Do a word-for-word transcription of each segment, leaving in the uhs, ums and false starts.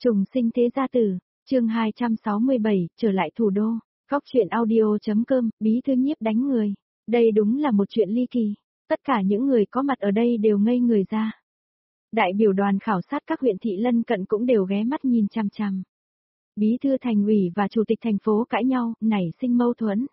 Trùng sinh thế gia tử, chương hai trăm sáu mươi bảy, trở lại thủ đô, góc chuyện audio.com, bí thư Nhiếp đánh người. Đây đúng là một chuyện ly kỳ. Tất cả những người có mặt ở đây đều ngây người ra. Đại biểu đoàn khảo sát các huyện thị lân cận cũng đều ghé mắt nhìn chằm chằm. Bí thư thành ủy và chủ tịch thành phố cãi nhau, nảy sinh mâu thuẫn.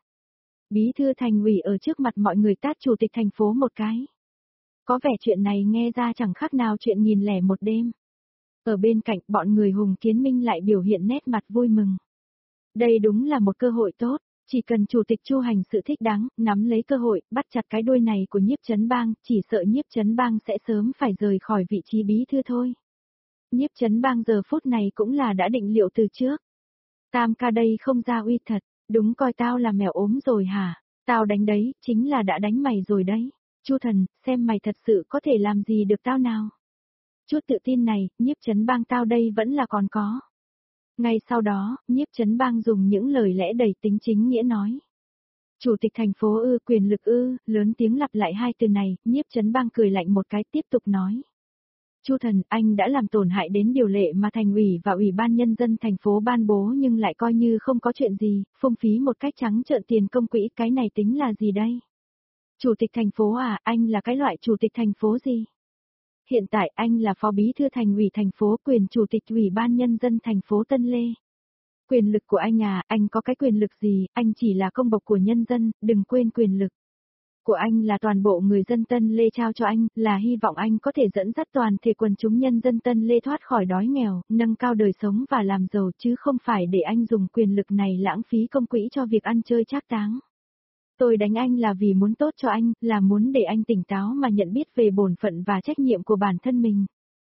Bí thư thành ủy ở trước mặt mọi người tát chủ tịch thành phố một cái. Có vẻ chuyện này nghe ra chẳng khác nào chuyện nghìn lẻ một đêm. Ở bên cạnh, bọn người Hùng Kiến Minh lại biểu hiện nét mặt vui mừng. Đây đúng là một cơ hội tốt, chỉ cần chủ tịch Chu hành sự thích đáng, nắm lấy cơ hội, bắt chặt cái đuôi này của Nhiếp Chấn Bang, chỉ sợ Nhiếp Chấn Bang sẽ sớm phải rời khỏi vị trí bí thư thôi. Nhiếp Chấn Bang giờ phút này cũng là đã định liệu từ trước. Tam ca đây không ra uy thật, đúng coi tao là mèo ốm rồi hả? Tao đánh đấy, chính là đã đánh mày rồi đấy. Chu thần, xem mày thật sự có thể làm gì được tao nào? Chút tự tin này, Nhiếp Chấn Bang tao đây vẫn là còn có. Ngay sau đó, Nhiếp Chấn Bang dùng những lời lẽ đầy tính chính nghĩa nói. Chủ tịch thành phố ư, quyền lực ư, lớn tiếng lặp lại hai từ này, Nhiếp Chấn Bang cười lạnh một cái tiếp tục nói. Chu thần, anh đã làm tổn hại đến điều lệ mà thành ủy và ủy ban nhân dân thành phố ban bố nhưng lại coi như không có chuyện gì, phung phí một cách trắng trợn tiền công quỹ, cái này tính là gì đây? Chủ tịch thành phố à, anh là cái loại chủ tịch thành phố gì? Hiện tại anh là phó bí thư thành ủy thành phố, quyền chủ tịch ủy ban nhân dân thành phố Tân Lê. Quyền lực của anh à, anh có cái quyền lực gì, anh chỉ là công bộc của nhân dân, đừng quên quyền lực của anh là toàn bộ người dân Tân Lê trao cho anh, là hy vọng anh có thể dẫn dắt toàn thể quần chúng nhân dân Tân Lê thoát khỏi đói nghèo, nâng cao đời sống và làm giàu chứ không phải để anh dùng quyền lực này lãng phí công quỹ cho việc ăn chơi trác táng. Tôi đánh anh là vì muốn tốt cho anh, là muốn để anh tỉnh táo mà nhận biết về bổn phận và trách nhiệm của bản thân mình.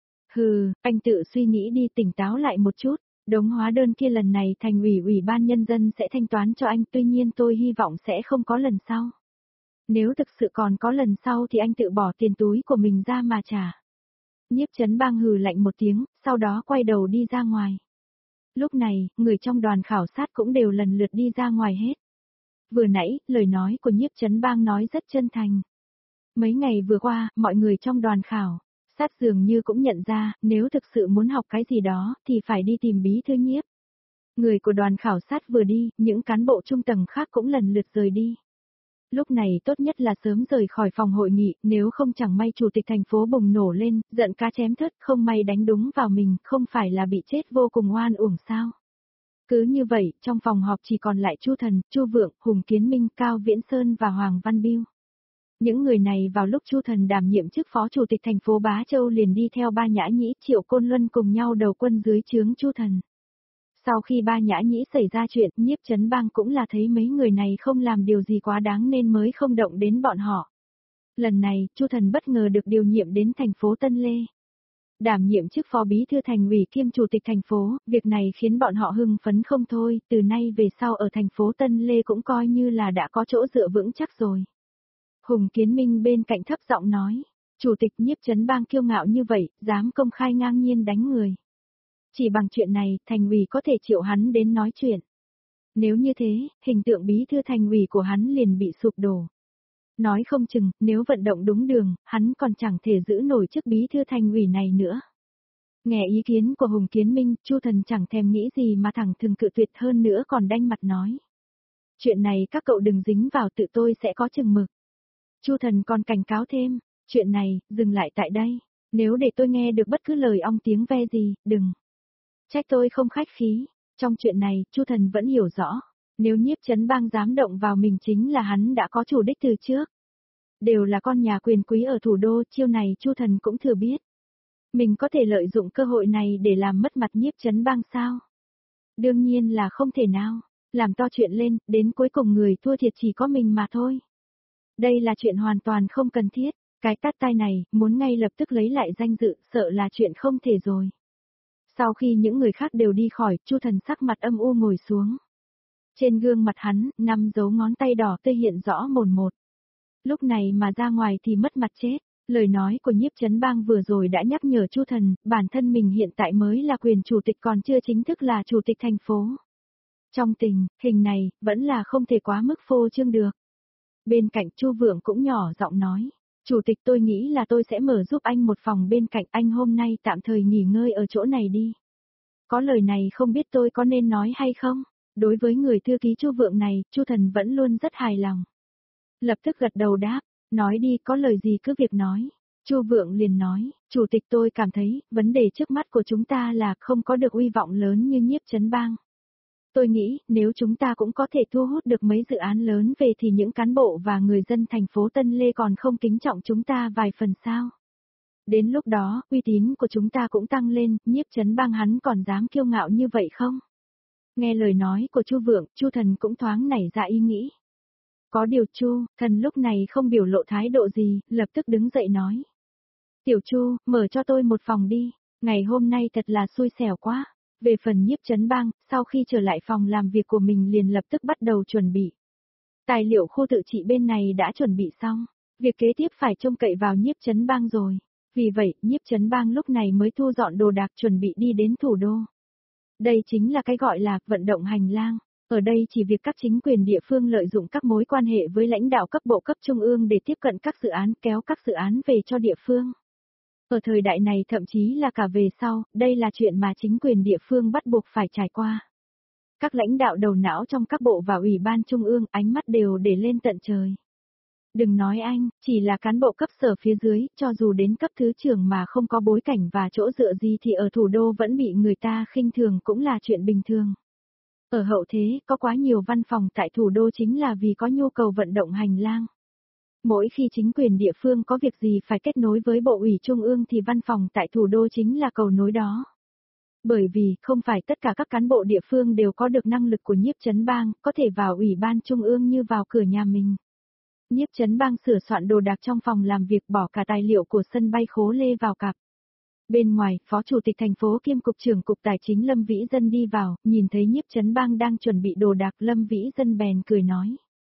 Hừ, anh tự suy nghĩ đi, tỉnh táo lại một chút, đống hóa đơn kia lần này thành ủy ủy ban nhân dân sẽ thanh toán cho anh, tuy nhiên tôi hy vọng sẽ không có lần sau. Nếu thực sự còn có lần sau thì anh tự bỏ tiền túi của mình ra mà trả. Nhiếp Chấn Bang hừ lạnh một tiếng, sau đó quay đầu đi ra ngoài. Lúc này, người trong đoàn khảo sát cũng đều lần lượt đi ra ngoài hết. Vừa nãy, lời nói của Nhiếp Chấn Bang nói rất chân thành. Mấy ngày vừa qua, mọi người trong đoàn khảo sát dường như cũng nhận ra, nếu thực sự muốn học cái gì đó, thì phải đi tìm bí thư Nhiếp. Người của đoàn khảo sát vừa đi, những cán bộ trung tầng khác cũng lần lượt rời đi. Lúc này tốt nhất là sớm rời khỏi phòng hội nghị, nếu không chẳng may chủ tịch thành phố bùng nổ lên, giận cá chém thớt, không may đánh đúng vào mình, không phải là bị chết vô cùng oan uổng sao. Cứ như vậy, trong phòng họp chỉ còn lại Chu Thần, Chu Vượng, Hùng Kiến Minh, Cao Viễn Sơn và Hoàng Văn Biêu. Những người này vào lúc Chu Thần đảm nhiệm chức phó chủ tịch thành phố Bá Châu liền đi theo Ba Nhã Nhĩ, Triệu Côn Luân cùng nhau đầu quân dưới trướng Chu Thần. Sau khi Ba Nhã Nhĩ xảy ra chuyện, Nhiếp Chấn Bang cũng là thấy mấy người này không làm điều gì quá đáng nên mới không động đến bọn họ. Lần này, Chu Thần bất ngờ được điều nhiệm đến thành phố Tân Lê. Đảm nhiệm chức phó bí thư thành ủy kiêm chủ tịch thành phố, việc này khiến bọn họ hưng phấn không thôi, từ nay về sau ở thành phố Tân Lê cũng coi như là đã có chỗ dựa vững chắc rồi. Hùng Kiến Minh bên cạnh thấp giọng nói, chủ tịch Nhiếp Chấn Bang kiêu ngạo như vậy, dám công khai ngang nhiên đánh người. Chỉ bằng chuyện này, thành ủy có thể triệu hắn đến nói chuyện. Nếu như thế, hình tượng bí thư thành ủy của hắn liền bị sụp đổ. Nói không chừng, nếu vận động đúng đường, hắn còn chẳng thể giữ nổi chức bí thư thành ủy này nữa. Nghe ý kiến của Hùng Kiến Minh, Chu Thần chẳng thèm nghĩ gì mà thẳng thừng cự tuyệt, hơn nữa còn đanh mặt nói. Chuyện này các cậu đừng dính vào, tự tôi sẽ có chừng mực. Chu Thần còn cảnh cáo thêm, chuyện này, dừng lại tại đây. Nếu để tôi nghe được bất cứ lời ong tiếng ve gì, đừng trách tôi không khách khí. Trong chuyện này, Chu Thần vẫn hiểu rõ. Nếu Nhiếp Chấn Bang dám động vào mình chính là hắn đã có chủ đích từ trước. Đều là con nhà quyền quý ở thủ đô, chiêu này Chu Thần cũng thừa biết. Mình có thể lợi dụng cơ hội này để làm mất mặt Nhiếp Chấn Bang sao? Đương nhiên là không thể nào. Làm to chuyện lên, đến cuối cùng người thua thiệt chỉ có mình mà thôi. Đây là chuyện hoàn toàn không cần thiết. Cái tát tai này, muốn ngay lập tức lấy lại danh dự, sợ là chuyện không thể rồi. Sau khi những người khác đều đi khỏi, Chu Thần sắc mặt âm u ngồi xuống. Trên gương mặt hắn, năm dấu ngón tay đỏ tươi hiện rõ mồn một. Lúc này mà ra ngoài thì mất mặt chết. Lời nói của Nhiếp Chấn Bang vừa rồi đã nhắc nhở Chu Thần, bản thân mình hiện tại mới là quyền chủ tịch còn chưa chính thức là chủ tịch thành phố. Trong tình hình này, vẫn là không thể quá mức phô trương được. Bên cạnh Chu Vượng cũng nhỏ giọng nói. Chủ tịch, tôi nghĩ là tôi sẽ mở giúp anh một phòng bên cạnh, anh hôm nay tạm thời nghỉ ngơi ở chỗ này đi. Có lời này không biết tôi có nên nói hay không? Đối với người thư ký Chu Vượng này, Chu Thần vẫn luôn rất hài lòng. Lập tức gật đầu đáp, nói đi, có lời gì cứ việc nói. Chu Vượng liền nói, chủ tịch, tôi cảm thấy, vấn đề trước mắt của chúng ta là không có được uy vọng lớn như Nhiếp Chấn Bang. Tôi nghĩ, nếu chúng ta cũng có thể thu hút được mấy dự án lớn về thì những cán bộ và người dân thành phố Tân Lê còn không kính trọng chúng ta vài phần sao. Đến lúc đó, uy tín của chúng ta cũng tăng lên, Nhiếp Chấn Bang hắn còn dám kiêu ngạo như vậy không? Nghe lời nói của Chu Vượng, Chu Thần cũng thoáng nảy ra ý nghĩ. Có điều Chu, Thần lúc này không biểu lộ thái độ gì, lập tức đứng dậy nói. Tiểu Chu, mở cho tôi một phòng đi, ngày hôm nay thật là xui xẻo quá. Về phần Nhiếp Chấn Bang, sau khi trở lại phòng làm việc của mình liền lập tức bắt đầu chuẩn bị. Tài liệu khu tự trị bên này đã chuẩn bị xong, việc kế tiếp phải trông cậy vào Nhiếp Chấn Bang rồi. Vì vậy, Nhiếp Chấn Bang lúc này mới thu dọn đồ đạc chuẩn bị đi đến thủ đô. Đây chính là cái gọi là vận động hành lang. Ở đây chỉ việc các chính quyền địa phương lợi dụng các mối quan hệ với lãnh đạo cấp bộ cấp trung ương để tiếp cận các dự án, kéo các dự án về cho địa phương. Ở thời đại này thậm chí là cả về sau, đây là chuyện mà chính quyền địa phương bắt buộc phải trải qua. Các lãnh đạo đầu não trong các bộ và ủy ban trung ương ánh mắt đều để lên tận trời. Đừng nói anh, chỉ là cán bộ cấp sở phía dưới, cho dù đến cấp thứ trưởng mà không có bối cảnh và chỗ dựa gì thì ở thủ đô vẫn bị người ta khinh thường cũng là chuyện bình thường. Ở hậu thế, có quá nhiều văn phòng tại thủ đô chính là vì có nhu cầu vận động hành lang. Mỗi khi chính quyền địa phương có việc gì phải kết nối với bộ ủy trung ương thì văn phòng tại thủ đô chính là cầu nối đó. Bởi vì không phải tất cả các cán bộ địa phương đều có được năng lực của Nhiếp Chấn Bang, có thể vào ủy ban trung ương như vào cửa nhà mình. Nhiếp Chấn Bang sửa soạn đồ đạc trong phòng làm việc, bỏ cả tài liệu của sân bay Khố Lê vào cặp. Bên ngoài, Phó Chủ tịch thành phố kiêm Cục trưởng Cục Tài chính Lâm Vĩ Dân đi vào, nhìn thấy Nhiếp Chấn Bang đang chuẩn bị đồ đạc, Lâm Vĩ Dân bèn cười nói.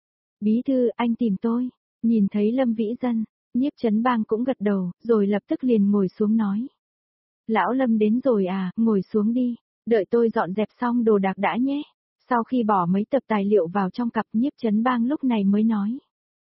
Bí thư, anh tìm tôi. Nhìn thấy Lâm Vĩ Dân, Nhiếp Chấn Bang cũng gật đầu, rồi lập tức liền ngồi xuống nói. Lão Lâm đến rồi à, ngồi xuống đi, đợi tôi dọn dẹp xong đồ đạc đã nhé. Sau khi bỏ mấy tập tài liệu vào trong cặp, Nhiếp Chấn Bang lúc này mới nói.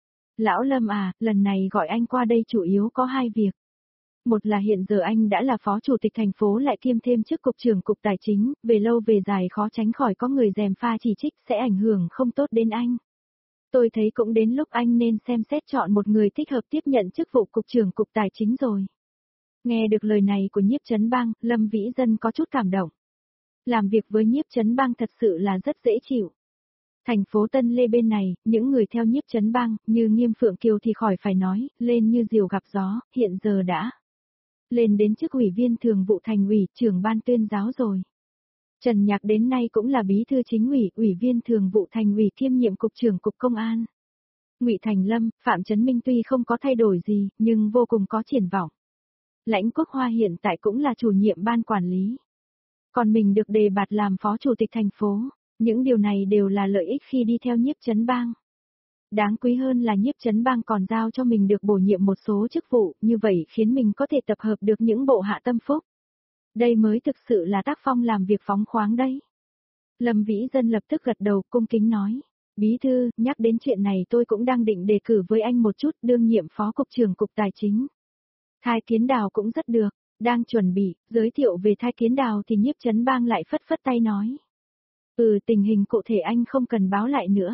Lão Lâm à, lần này gọi anh qua đây chủ yếu có hai việc. Một là hiện giờ anh đã là phó chủ tịch thành phố lại kiêm thêm chức cục trưởng cục tài chính, về lâu về dài khó tránh khỏi có người gièm pha chỉ trích sẽ ảnh hưởng không tốt đến anh. Tôi thấy cũng đến lúc anh nên xem xét chọn một người thích hợp tiếp nhận chức vụ cục trưởng cục tài chính rồi. Nghe được lời này của Nhiếp Chấn Bang, Lâm Vĩ Dân có chút cảm động. Làm việc với Nhiếp Chấn Bang thật sự là rất dễ chịu. Thành phố Tân Lê bên này, những người theo Nhiếp Chấn Bang, như Nghiêm Phượng Kiều thì khỏi phải nói, lên như diều gặp gió, hiện giờ đã lên đến chức ủy viên thường vụ thành ủy, trưởng ban tuyên giáo rồi. Trần Nhạc đến nay cũng là bí thư chính ủy, ủy viên thường vụ thành ủy kiêm nhiệm cục trưởng cục công an. Ngụy Thành Lâm, Phạm Chấn Minh tuy không có thay đổi gì, nhưng vô cùng có triển vọng. Lãnh Quốc Hoa hiện tại cũng là chủ nhiệm ban quản lý. Còn mình được đề bạt làm phó chủ tịch thành phố, những điều này đều là lợi ích khi đi theo Nhiếp Chấn Bang. Đáng quý hơn là Nhiếp Chấn Bang còn giao cho mình được bổ nhiệm một số chức vụ, như vậy khiến mình có thể tập hợp được những bộ hạ tâm phúc. Đây mới thực sự là tác phong làm việc phóng khoáng đấy. Lâm Vĩ Dân lập tức gật đầu cung kính nói. Bí thư, nhắc đến chuyện này tôi cũng đang định đề cử với anh một chút, đương nhiệm phó cục trưởng cục tài chính. Thai Kiến Đào cũng rất được, đang chuẩn bị, giới thiệu về Thai Kiến Đào thì Nhiếp Chấn Bang lại phất phất tay nói. Ừ, tình hình cụ thể anh không cần báo lại nữa.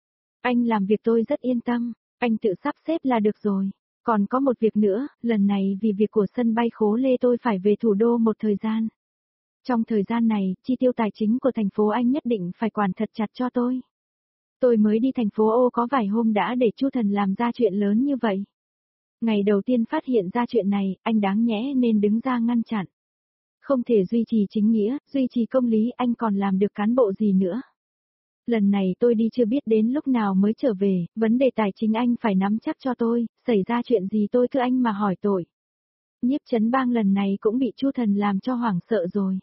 Anh làm việc tôi rất yên tâm, anh tự sắp xếp là được rồi. Còn có một việc nữa, lần này vì việc của sân bay Khố Lê tôi phải về thủ đô một thời gian. Trong thời gian này, chi tiêu tài chính của thành phố anh nhất định phải quản thật chặt cho tôi. Tôi mới đi thành phố Ô có vài hôm đã để Chu Thần làm ra chuyện lớn như vậy. Ngày đầu tiên phát hiện ra chuyện này, anh đáng nhẽ nên đứng ra ngăn chặn. Không thể duy trì chính nghĩa, duy trì công lý, anh còn làm được cán bộ gì nữa. Lần này tôi đi chưa biết đến lúc nào mới trở về, vấn đề tài chính anh phải nắm chắc cho tôi, xảy ra chuyện gì tôi cứ anh mà hỏi tội. Nhiếp Chấn Bang lần này cũng bị Chu Thần làm cho hoảng sợ rồi.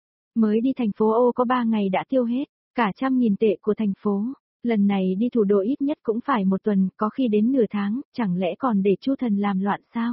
Mới đi thành phố Ô có ba ngày đã tiêu hết, cả trăm nghìn tệ của thành phố. Lần này đi thủ đô ít nhất cũng phải một tuần, có khi đến nửa tháng, chẳng lẽ còn để Chu Thần làm loạn sao?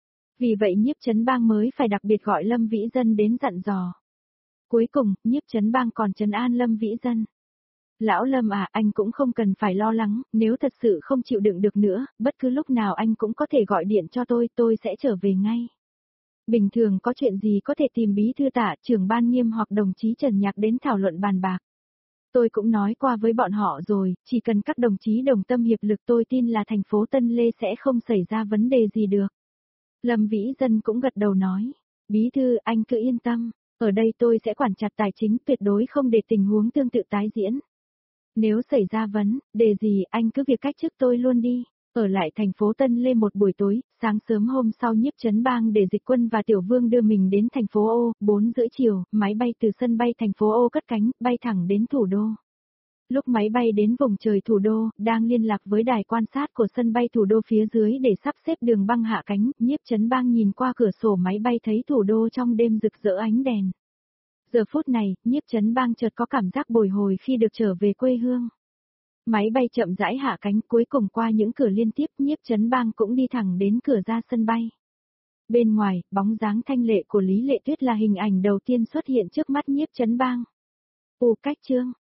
Vì vậy Nhiếp Chấn Bang mới phải đặc biệt gọi Lâm Vĩ Dân đến dặn dò. Cuối cùng, Nhiếp Chấn Bang còn trấn an Lâm Vĩ Dân. Lão Lâm à, anh cũng không cần phải lo lắng, nếu thật sự không chịu đựng được nữa, bất cứ lúc nào anh cũng có thể gọi điện cho tôi, tôi sẽ trở về ngay. Bình thường có chuyện gì có thể tìm bí thư Tạ, trưởng ban Nghiêm hoặc đồng chí Trần Nhạc đến thảo luận bàn bạc. Tôi cũng nói qua với bọn họ rồi, chỉ cần các đồng chí đồng tâm hiệp lực tôi tin là thành phố Tân Lê sẽ không xảy ra vấn đề gì được. Lâm Vĩ Dân cũng gật đầu nói, bí thư anh cứ yên tâm, ở đây tôi sẽ quản chặt tài chính tuyệt đối không để tình huống tương tự tái diễn. Nếu xảy ra vấn đề gì anh cứ việc cách chức tôi luôn đi. Ở lại thành phố Tân Lê một buổi tối, sáng sớm hôm sau Nhiếp Chấn Bang để Dịch Quân và Tiểu Vương đưa mình đến thành phố Ô, bốn rưỡi chiều, máy bay từ sân bay thành phố Ô cất cánh, bay thẳng đến thủ đô. Lúc máy bay đến vùng trời thủ đô, đang liên lạc với đài quan sát của sân bay thủ đô phía dưới để sắp xếp đường băng hạ cánh, Nhiếp Chấn Bang nhìn qua cửa sổ máy bay thấy thủ đô trong đêm rực rỡ ánh đèn. Giờ phút này, Nhiếp Chấn Bang chợt có cảm giác bồi hồi khi được trở về quê hương. Máy bay chậm rãi hạ cánh cuối cùng qua những cửa liên tiếp, Nhiếp Chấn Bang cũng đi thẳng đến cửa ra sân bay. Bên ngoài, bóng dáng thanh lệ của Lý Lệ Tuyết là hình ảnh đầu tiên xuất hiện trước mắt Nhiếp Chấn Bang. Ồ cách trương,